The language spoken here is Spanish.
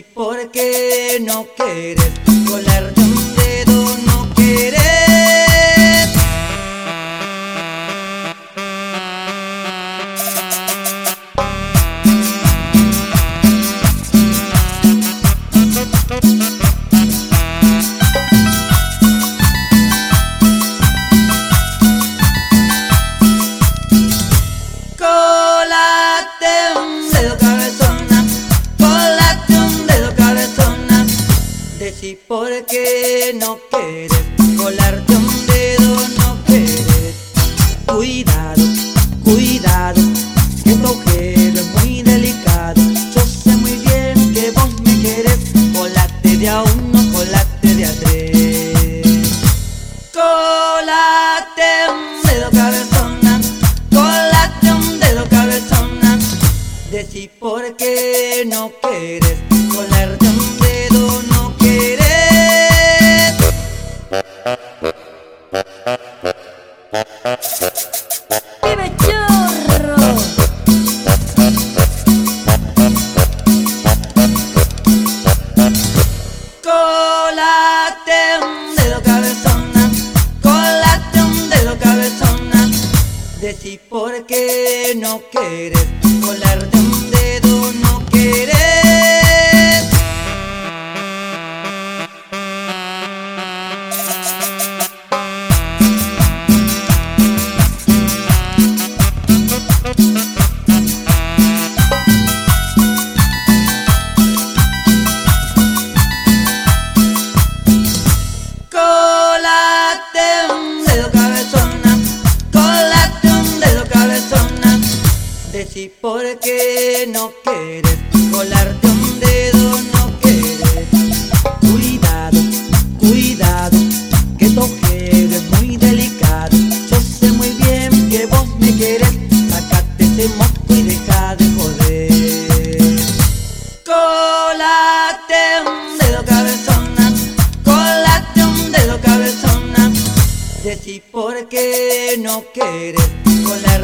Decí por qué no quieres colarte un dedo, no quieres. Colate un dedo, cabezona, colate un dedo, cabezona. Decí por qué no quieres colarte un dedo, no quieres. Cuidado, cuidado, que tu agujero es muy delicado. Yo sé muy bien que vos me querés, colate de a uno, colate de a tres. Colate un dedo, cabezona, colate un dedo, cabezona. Decí por qué no quieres colarte un dedo, no quieres. ¡Vive chorro! Colate un dedo, cabezona, colate un dedo, cabezona. Decí por qué no quieres colarte un dedo, no quieres. Colate un dedo, cabezona, colate un dedo, cabezona. Decí por qué no quieres colarte un dedo, no quieres. Cuidado, cuidado, que tu agujero es muy delicado. Yo sé muy bien que vos me querés, sacate ese moco y deja de joder. Colate un dedo, cabezona, colate un dedo, cabezona. Decí por qué no quieres colarte